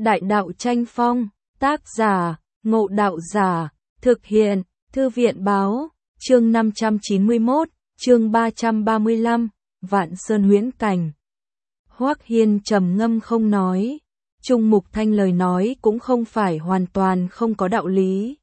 Đại đạo tranh phong, tác giả, Ngộ Đạo Giả, thực hiện, Thư viện báo, chương 591, chương 335, Vạn Sơn Huyễn Cảnh. Hoắc Hiên trầm ngâm không nói, Trung Mục Thanh lời nói cũng không phải hoàn toàn không có đạo lý.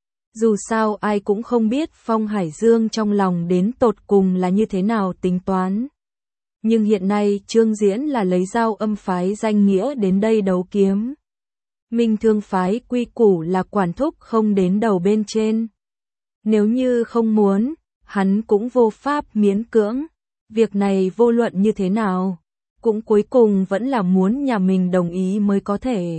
Dù sao ai cũng không biết Phong Hải Dương trong lòng đến tột cùng là như thế nào tính toán. Nhưng hiện nay Trương Diễn là lấy Dao Âm phái danh nghĩa đến đây đấu kiếm. Minh Thương phái quy củ là quản thúc không đến đầu bên trên. Nếu như không muốn, hắn cũng vô pháp miễn cưỡng. Việc này vô luận như thế nào, cũng cuối cùng vẫn là muốn nhà mình đồng ý mới có thể.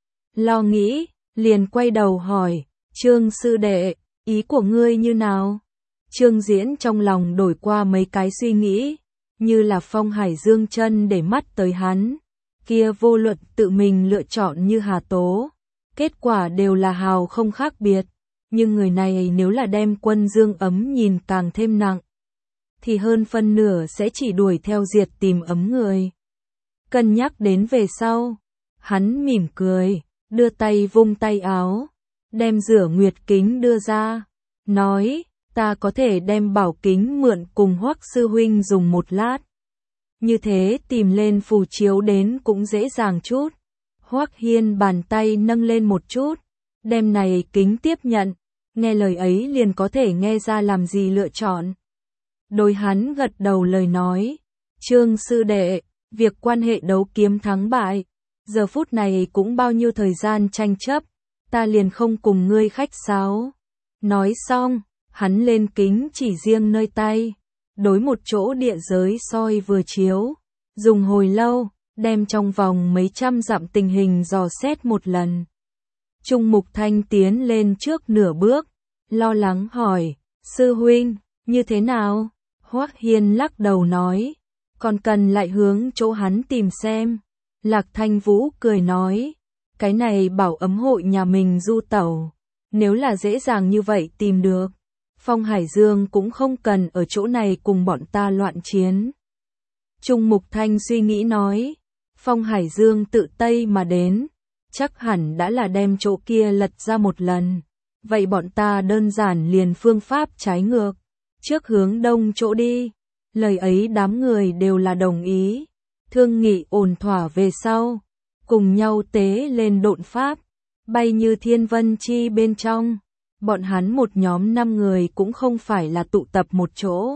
Lo nghĩ, liền quay đầu hỏi, Trương sư đệ, ý của ngươi như nào? Trương Diễn trong lòng đổi qua mấy cái suy nghĩ, như là Phong Hải Dương chân để mắt tới hắn. Kia vô luận tự mình lựa chọn như Hà Tố, kết quả đều là hào không khác biệt. Nhưng người này nếu là đem Quân Dương Ấm nhìn càng thêm nặng, thì hơn phân nửa sẽ chỉ đuổi theo diệt tìm Ấm người. Cân nhắc đến về sau, hắn mỉm cười, đưa tay vung tay áo, đem Rửa Nguyệt kính đưa ra, nói, ta có thể đem bảo kính mượn cùng Hoắc sư huynh dùng một lát. Như thế tìm lên phù chiếu đến cũng dễ dàng chút. Hoắc Hiên bàn tay nâng lên một chút, đem này kính tiếp nhận, nghe lời ấy liền có thể nghe ra làm gì lựa chọn. Đối hắn gật đầu lời nói, Trương sư đệ, việc quan hệ đấu kiếm thắng bại, giờ phút này cũng bao nhiêu thời gian tranh chấp, ta liền không cùng ngươi khách sáo. Nói xong, hắn lên kính chỉ riêng nơi tay, đối một chỗ địa giới soi vừa chiếu, dùng hồi lâu, đem trong vòng mấy trăm dặm tình hình dò xét một lần. Trung Mục Thanh tiến lên trước nửa bước, lo lắng hỏi, sư huynh, như thế nào? Hoắc Hiên lắc đầu nói, còn cần lại hướng chỗ hắn tìm xem. Lạc Thanh Vũ cười nói, cái này bảo Ấm hội nhà mình du tẩu, nếu là dễ dàng như vậy tìm được, Phong Hải Dương cũng không cần ở chỗ này cùng bọn ta loạn chiến. Trung Mục Thanh suy nghĩ nói, Phong Hải Dương tự Tây mà đến, chắc hẳn đã là đem chỗ kia lật ra một lần. Vậy bọn ta đơn giản liền phương pháp trái ngược, trước hướng đông chỗ đi. Lời ấy đám người đều là đồng ý, thương nghị ổn thỏa về sau, cùng nhau tế lên độn pháp, bay như thiên vân chi bên trong. Bọn hắn một nhóm 5 người cũng không phải là tụ tập một chỗ,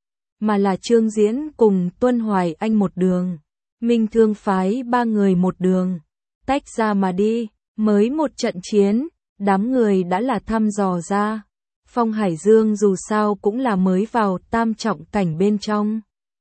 mà là Trương Diễn cùng Tuân Hoài Anh một đường, Minh Thương phái 3 người một đường, tách ra mà đi. Mới một trận chiến, đám người đã là thăm dò ra, Phong Hải Dương dù sao cũng là mới vào tam trọng cảnh bên trong.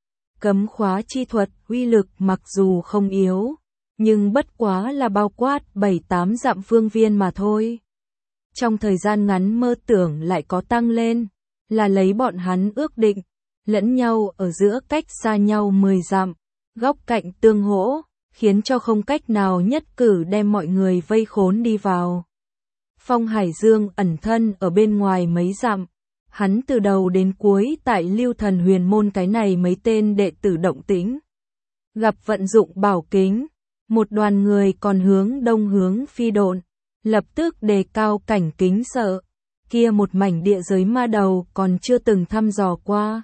Cấm khóa chi thuật uy lực mặc dù không yếu, nhưng bất quá là bao quát 7-8 dặm phương viên mà thôi. Trong thời gian ngắn mơ tưởng lại có tăng lên, là lấy bọn hắn ước định, lẫn nhau ở giữa cách xa nhau 10 dặm, góc cạnh tương hỗ, khiến cho không cách nào nhất cử đem mọi người vây khốn đi vào. Phong Hải Dương ẩn thân ở bên ngoài mấy dặm, hắn từ đầu đến cuối tại Lưu Thần Huyền Môn cái này mấy tên đệ tử động tĩnh. Gặp vận dụng bảo kính, một đoàn người còn hướng đông hướng phi độn, lập tức đề cao cảnh kính sợ, kia một mảnh địa giới ma đầu còn chưa từng thăm dò qua.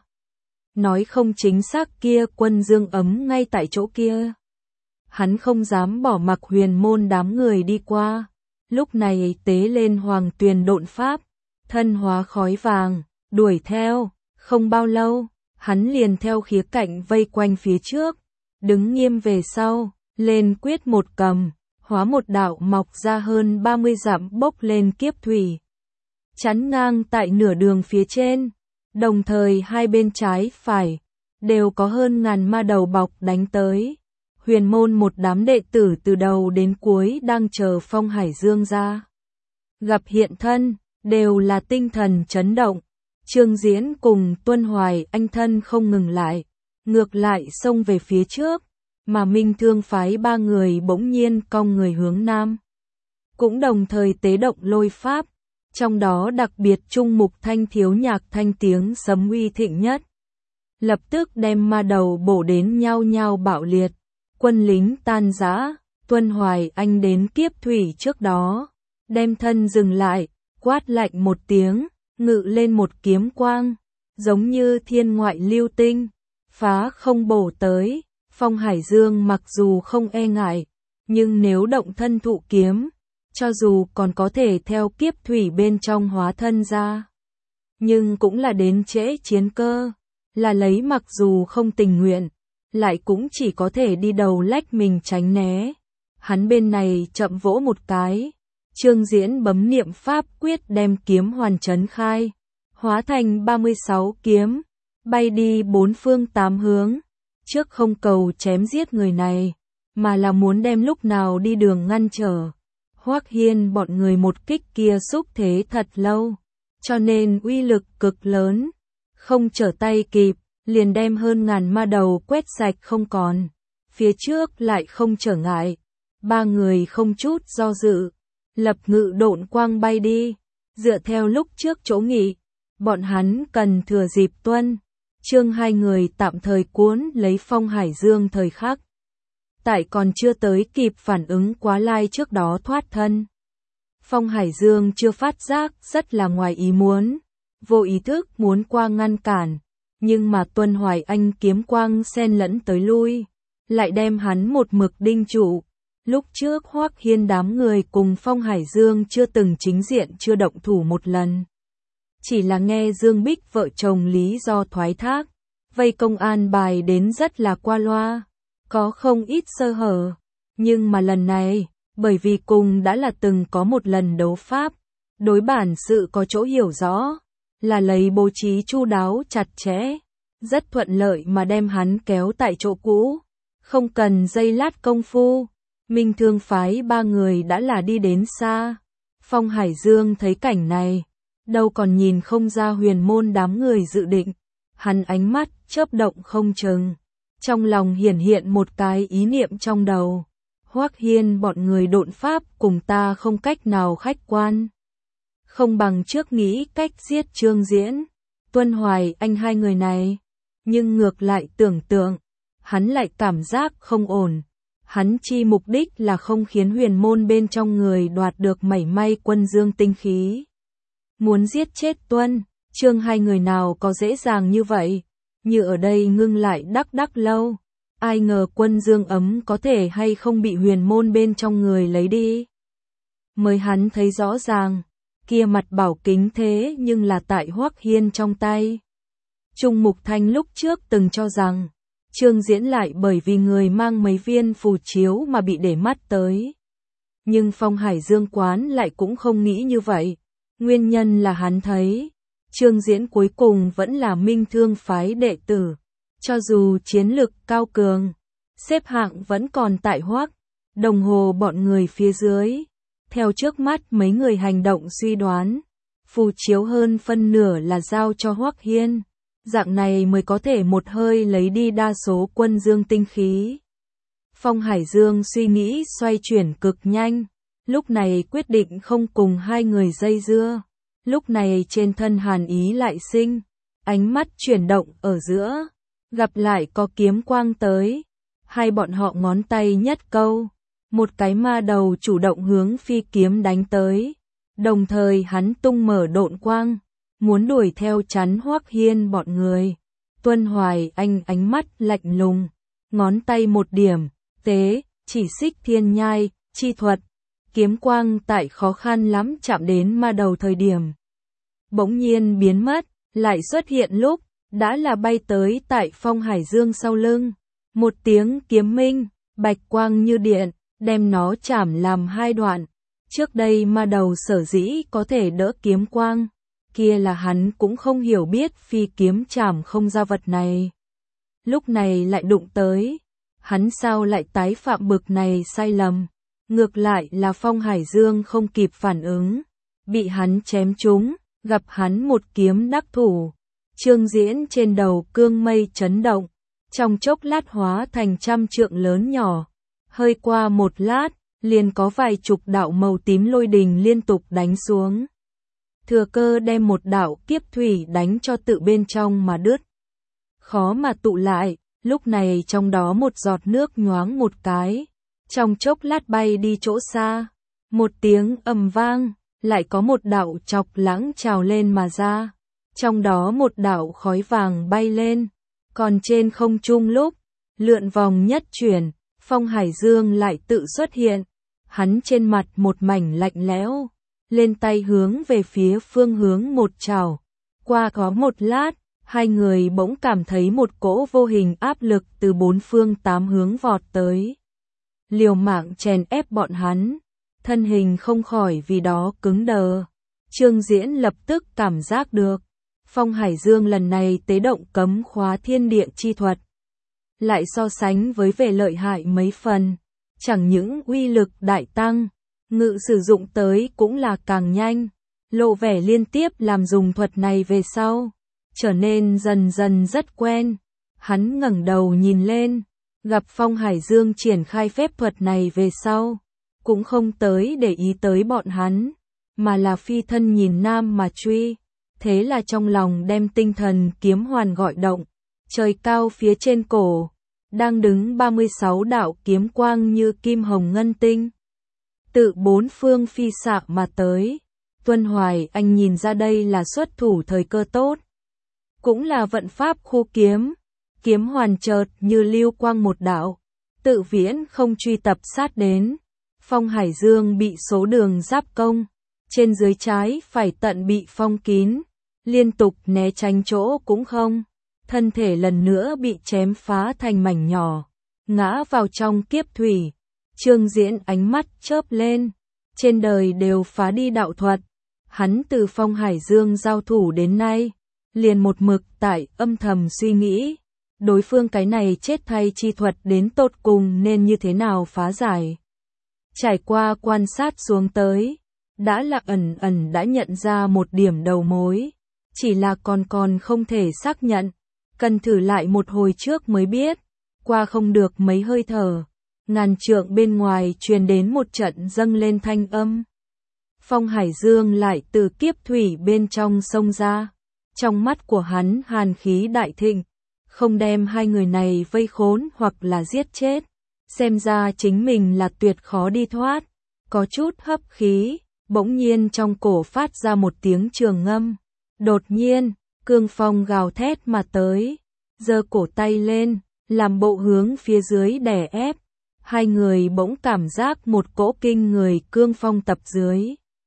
Nói không chính xác kia Quân Dương Ấm ngay tại chỗ kia. Hắn không dám bỏ mặc Huyền Môn đám người đi qua, lúc này tế lên Hoàng Tuyền độn pháp, thân hóa khói vàng, đuổi theo, không bao lâu, hắn liền theo khía cạnh vây quanh phía trước, đứng nghiêm về sau, lên quyết một cầm, hóa một đạo mọc ra hơn 30 dặm bốc lên kiếp thủy, chắn ngang tại nửa đường phía trên, đồng thời hai bên trái phải đều có hơn ngàn ma đầu bọc đánh tới. Huyền Môn một đám đệ tử từ đầu đến cuối đang chờ Phong Hải Dương ra. Gặp hiện thân, đều là tinh thần chấn động. Trương Diễn cùng Tuân Hoài Anh thân không ngừng lại, ngược lại xông về phía trước, mà Minh Thương phái 3 người bỗng nhiên cong người hướng nam. Cũng đồng thời tế động lôi pháp, trong đó đặc biệt Trung Mục Thanh thiếu nhạc thanh tiếng sấm uy thịnh nhất. Lập tức đem ma đầu bổ đến nhao nhao bạo liệt, quân lính tan rã, Tuân Hoài Anh đến kiếp thủy trước đó, đem thân dừng lại, quát lạnh một tiếng, ngự lên một kiếm quang, giống như thiên ngoại lưu tinh, phá không bổ tới. Phong Hải Dương mặc dù không e ngại, nhưng nếu động thân thụ kiếm, cho dù còn có thể theo kiếp thủy bên trong hóa thân ra, nhưng cũng là đến trễ chiến cơ, là lấy mặc dù không tình nguyện, lại cũng chỉ có thể đi đầu lách mình tránh né. Hắn bên này chậm vỗ một cái, Trương Diễn bấm niệm pháp quyết đem kiếm hoàn chấn khai, hóa thành 36 kiếm, bay đi bốn phương tám hướng, trước không cầu chém giết người này, mà là muốn đem lúc nào đi đường ngăn trở. Hoắc Hiên bọn người một kích kia xúc thế thật lâu, cho nên uy lực cực lớn, không trở tay kịp, liền đem hơn ngàn ma đầu quét sạch không còn. Phía trước lại không trở ngại, ba người không chút do dự, lập ngự độn quang bay đi, dựa theo lúc trước chỗ nghỉ, bọn hắn cần thừa dịp Tuân, Trương hai người tạm thời cuốn lấy Phong Hải Dương thời khắc. Tại còn chưa tới kịp phản ứng quá lai trước đó thoát thân. Phong Hải Dương chưa phát giác rất là ngoài ý muốn, vô ý thức muốn qua ngăn cản, nhưng mà Tuân Hoài Anh kiếm quang xen lẫn tới lui, lại đem hắn một mực đinh trụ. Lúc trước Hoắc Hiên đám người cùng Phong Hải Dương chưa từng chính diện chưa động thủ một lần. Chỉ là nghe Dương Bích vợ chồng lý do thoái thác, vây công an bài đến rất là qua loa, có không ít sơ hở. Nhưng mà lần này, bởi vì cùng đã là từng có một lần đấu pháp, đối bản sự có chỗ hiểu rõ, là lấy bố trí chu đáo chặt chẽ, rất thuận lợi mà đem hắn kéo tại chỗ cũ, không cần giây lát công phu. Minh Thương phái ba người đã là đi đến xa. Phong Hải Dương thấy cảnh này, đâu còn nhìn không ra huyền môn đám người dự định, hắn ánh mắt chớp động không chừng, trong lòng hiển hiện một cái ý niệm trong đầu. Hoắc Hiên bọn người độn pháp cùng ta không cách nào khách quan, không bằng trước nghĩ cách giết Trương Diễn, Tuân Hoài Anh hai người này, nhưng ngược lại tưởng tượng, hắn lại cảm giác không ổn. Hắn chi mục đích là không khiến huyền môn bên trong người đoạt được mảy may quân dương tinh khí. Muốn giết chết Tuân, Trương hai người nào có dễ dàng như vậy, như ở đây ngưng lại đắc lâu. Ai ngờ quân dương ấm có thể hay không bị huyền môn bên trong người lấy đi. Mới hắn thấy rõ ràng, kia mặt bảo kính thế nhưng là tại Hoắc Hiên trong tay. Trung Mục Thanh lúc trước từng cho rằng, Trương Diễn lại bởi vì người mang mấy viên phù chiếu mà bị để mắt tới. Nhưng Phong Hải Dương quán lại cũng không nghĩ như vậy. Nguyên nhân là hắn thấy, Trương Diễn cuối cùng vẫn là Minh Thương phái đệ tử. Cho dù chiến lực cao cường, xếp hạng vẫn còn tại Hoắc, Đồng Hồ bọn người phía dưới. Theo trước mắt mấy người hành động suy đoán, phù chiếu hơn phân nửa là giao cho Hoắc Hiên. Dạng này mới có thể một hơi lấy đi đa số quân dương tinh khí. Phong Hải Dương suy nghĩ xoay chuyển cực nhanh, lúc này quyết định không cùng hai người dây dưa. Lúc này trên thân hàn ý lại sinh, ánh mắt chuyển động ở giữa, gặp lại có kiếm quang tới. Hai bọn họ ngón tay nhất câu, một cái ma đầu chủ động hướng phi kiếm đánh tới. Đồng thời hắn tung mở độn quang, muốn đuổi theo chắn Hoắc Hiên bọn người. Tuân Hoài Anh ánh mắt lạnh lùng, ngón tay một điểm, tế, chỉ xích thiên nhai, chi thuật. Kiếm quang tại khó khăn lắm chạm đến ma đầu thời điểm. Bỗng nhiên biến mất, lại xuất hiện lúc, đã là bay tới tại Phong Hải Dương sau lưng. Một tiếng kiếm minh, bạch quang như điện, đem nó chảm làm hai đoạn. Trước đây ma đầu sở dĩ có thể đỡ kiếm quang, kia là hắn cũng không hiểu biết phi kiếm chảm không ra vật này. Lúc này lại đụng tới, hắn sao lại tái phạm bực này sai lầm. Ngược lại là Phong Hải Dương không kịp phản ứng, bị hắn chém trúng, gặp hắn một kiếm đắc thủ. Trương Diễn trên đầu cương mây chấn động, trong chốc lát hóa thành trăm trượng lớn nhỏ. Hơi qua một lát, liền có vài chục đạo màu tím lôi đình liên tục đánh xuống. Thừa cơ đem một đạo kiếp thủy đánh cho tự bên trong mà đứt. Khó mà tụ lại, lúc này trong đó một giọt nước nhoáng một cái, trong chốc lát bay đi chỗ xa. Một tiếng ầm vang, lại có một đạo chọc lãng trào lên mà ra. Trong đó một đạo khói vàng bay lên, còn trên không trung lúc lượn vòng nhất chuyển, Phong Hải Dương lại tự xuất hiện. Hắn trên mặt một mảnh lạnh lẽo, lên tay hướng về phía phương hướng một trảo. Qua có một lát, hai người bỗng cảm thấy một cỗ vô hình áp lực từ bốn phương tám hướng vọt tới. Liều mạng chèn ép bọn hắn, thân hình không khỏi vì đó cứng đờ. Trương Diễn lập tức cảm giác được, Phong Hải Dương lần này tế động cấm khóa thiên địa chi thuật. Lại so sánh với vẻ lợi hại mấy phần, chẳng những uy lực đại tăng, ngự sử dụng tới cũng là càng nhanh, lộ vẻ liên tiếp làm dùng thuật này về sau, trở nên dần dần rất quen. Hắn ngẩng đầu nhìn lên, gặp Phong Hải Dương triển khai phép thuật này về sau, cũng không tới để ý tới bọn hắn, mà là phi thân nhìn nam mà truy. Thế là trong lòng đem tinh thần kiếm hoàn gọi động, trời cao phía trên cổ, đang đứng 36 đạo kiếm quang như kim hồng ngân tinh. Tự bốn phương phi xạ mà tới, Tuân Hoài Anh nhìn ra đây là xuất thủ thời cơ tốt. Cũng là vận pháp khu kiếm, kiếm hoàn chợt như lưu quang một đạo, tự viễn không truy tập sát đến. Phong Hải Dương bị số đường giáp công, trên dưới trái phải tận bị phong kín, liên tục né tránh chỗ cũng không. Thân thể lần nữa bị chém phá thành mảnh nhỏ, ngã vào trong kiếp thủy. Trương Diễn ánh mắt chớp lên, trên đời đều phá đi đạo thuật. Hắn từ Phong Hải Dương giao thủ đến nay, liền một mực tại âm thầm suy nghĩ, đối phương cái này chết thay chi thuật đến tột cùng nên như thế nào phá giải. Trải qua quan sát xuống tới, đã là ẩn đã nhận ra một điểm đầu mối, chỉ là còn không thể xác nhận. Cần thử lại một hồi trước mới biết. Qua không được mấy hơi thở, ngàn trượng bên ngoài truyền đến một trận dâng lên thanh âm. Phong Hải Dương lại từ kiếp thủy bên trong sông ra. Trong mắt của hắn hàn khí đại thịnh, không đem hai người này vây khốn hoặc là giết chết. Xem ra chính mình là tuyệt khó đi thoát. Có chút hấp khí, bỗng nhiên trong cổ phát ra một tiếng trường ngâm. Đột nhiên, cương phong gào thét mà tới, giơ cổ tay lên, làm bộ hướng phía dưới đè ép. Hai người bỗng cảm giác một cỗ kinh người cương phong tập dưới.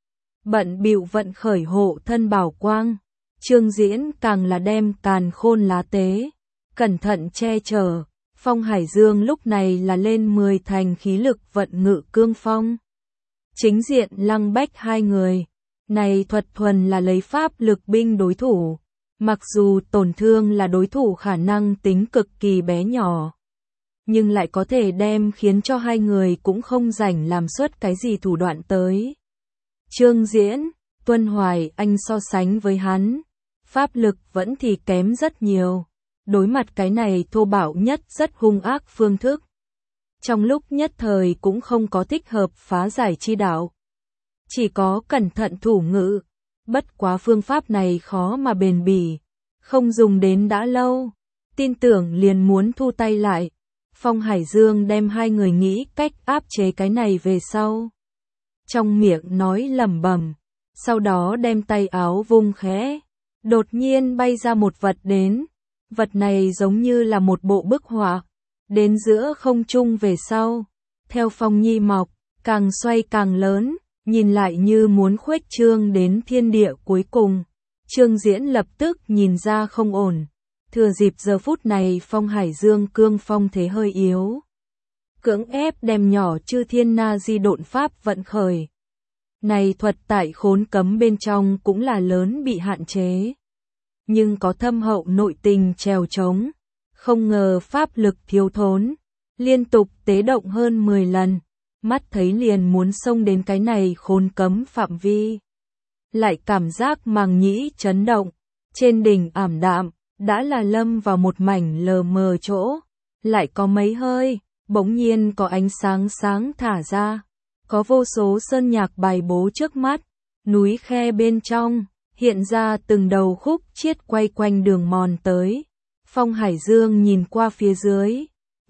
Bận bịu vận khởi hộ thân bảo quang, Trương Diễn càng là đem càn khôn lá tế, cẩn thận che chở. Phong Hải Dương lúc này là lên 10 thành khí lực vận ngự cương phong. Chính diện lăng bách hai người. Này thuật thuần là lấy pháp lực binh đối thủ, mặc dù tổn thương là đối thủ khả năng tính cực kỳ bé nhỏ, nhưng lại có thể đem khiến cho hai người cũng không rảnh làm xuất cái gì thủ đoạn tới. Trương Diễn, Tuân Hoài Anh so sánh với hắn, pháp lực vẫn thì kém rất nhiều, đối mặt cái này thô bạo nhất rất hung ác phương thức. Trong lúc nhất thời cũng không có thích hợp phá giải chi đạo. Chỉ có cẩn thận thủ ngữ, bất quá phương pháp này khó mà bền bỉ, không dùng đến đã lâu, tin tưởng liền muốn thu tay lại. Phong Hải Dương đem hai người nghĩ cách áp chế cái này về sau. Trong miệng nói lẩm bẩm, sau đó đem tay áo vung khẽ, đột nhiên bay ra một vật đến. Vật này giống như là một bộ bức họa, đến giữa không trung về sau, theo phong nhi mọc, càng xoay càng lớn. Nhìn lại như muốn khuếch trương đến thiên địa cuối cùng. Trương Diễn lập tức nhìn ra không ổn. Thừa dịp giờ phút này Phong Hải Dương cương phong thế hơi yếu, cưỡng ép đem nhỏ chư thiên na di độn pháp vận khởi. Này thuật tại khốn cấm bên trong cũng là lớn bị hạn chế, nhưng có thâm hậu nội tình trèo trống. Không ngờ pháp lực thiếu thốn, liên tục tế động hơn 10 lần. Mắt thấy liền muốn xông đến cái này khốn cấm phạm vi. Lại cảm giác màng nhĩ chấn động, trên đỉnh ảm đạm, đã là lâm vào một mảnh lờ mờ chỗ. Lại có mấy hơi, bỗng nhiên có ánh sáng sáng thả ra. Có vô số sơn nhạc bài bố trước mắt, núi khe bên trong, hiện ra từng đầu khúc chiết quay quanh đường mòn tới. Phong Hải Dương nhìn qua phía dưới,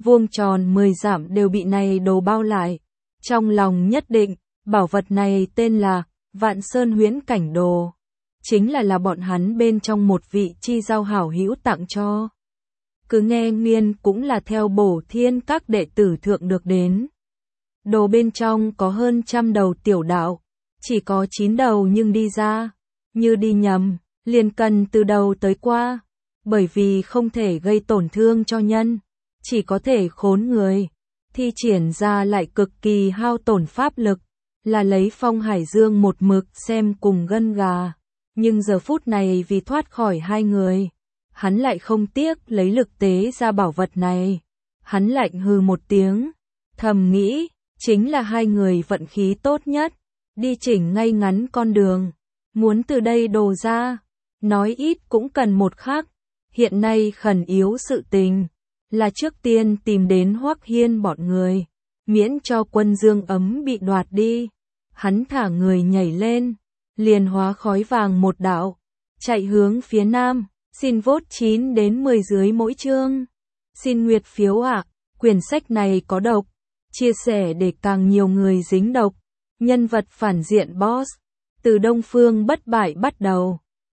vuông tròn 10 dặm đều bị này đồ bao lại. Trong lòng nhất định, bảo vật này tên là Vạn Sơn Huyễn Cảnh Đồ. Chính là bọn hắn bên trong một vị chi giao hảo hữu tặng cho. Cứ nghe miên cũng là theo bổ thiên các đệ tử thượng được đến. Đồ bên trong có hơn 100 đầu tiểu đạo, chỉ có 9 đầu nhưng đi ra, như đi nhầm, liền cần từ đầu tới qua, bởi vì không thể gây tổn thương cho nhân, chỉ có thể khốn người, thi triển ra lại cực kỳ hao tổn pháp lực, là lấy Phong Hải Dương một mực xem cùng gân gà, nhưng giờ phút này vì thoát khỏi hai người, hắn lại không tiếc lấy lực tế ra bảo vật này, hắn lạnh hừ một tiếng, thầm nghĩ, chính là hai người vận khí tốt nhất, đi chỉnh ngay ngắn con đường, muốn từ đây đồ ra, nói ít cũng cần một khắc, hiện nay khẩn yếu sự tình, là trước tiên tìm đến Hoắc Hiên bọn người, miễn cho quân dương ấm bị đoạt đi, hắn thả người nhảy lên, liền hóa khói vàng một đạo, chạy hướng phía nam, xin vote 9 đến 10 dưới mỗi chương, xin nguyệt phiếu ạ, quyển sách này có độc, chia sẻ để càng nhiều người dính độc, nhân vật phản diện boss, từ Đông Phương bất bại bắt đầu,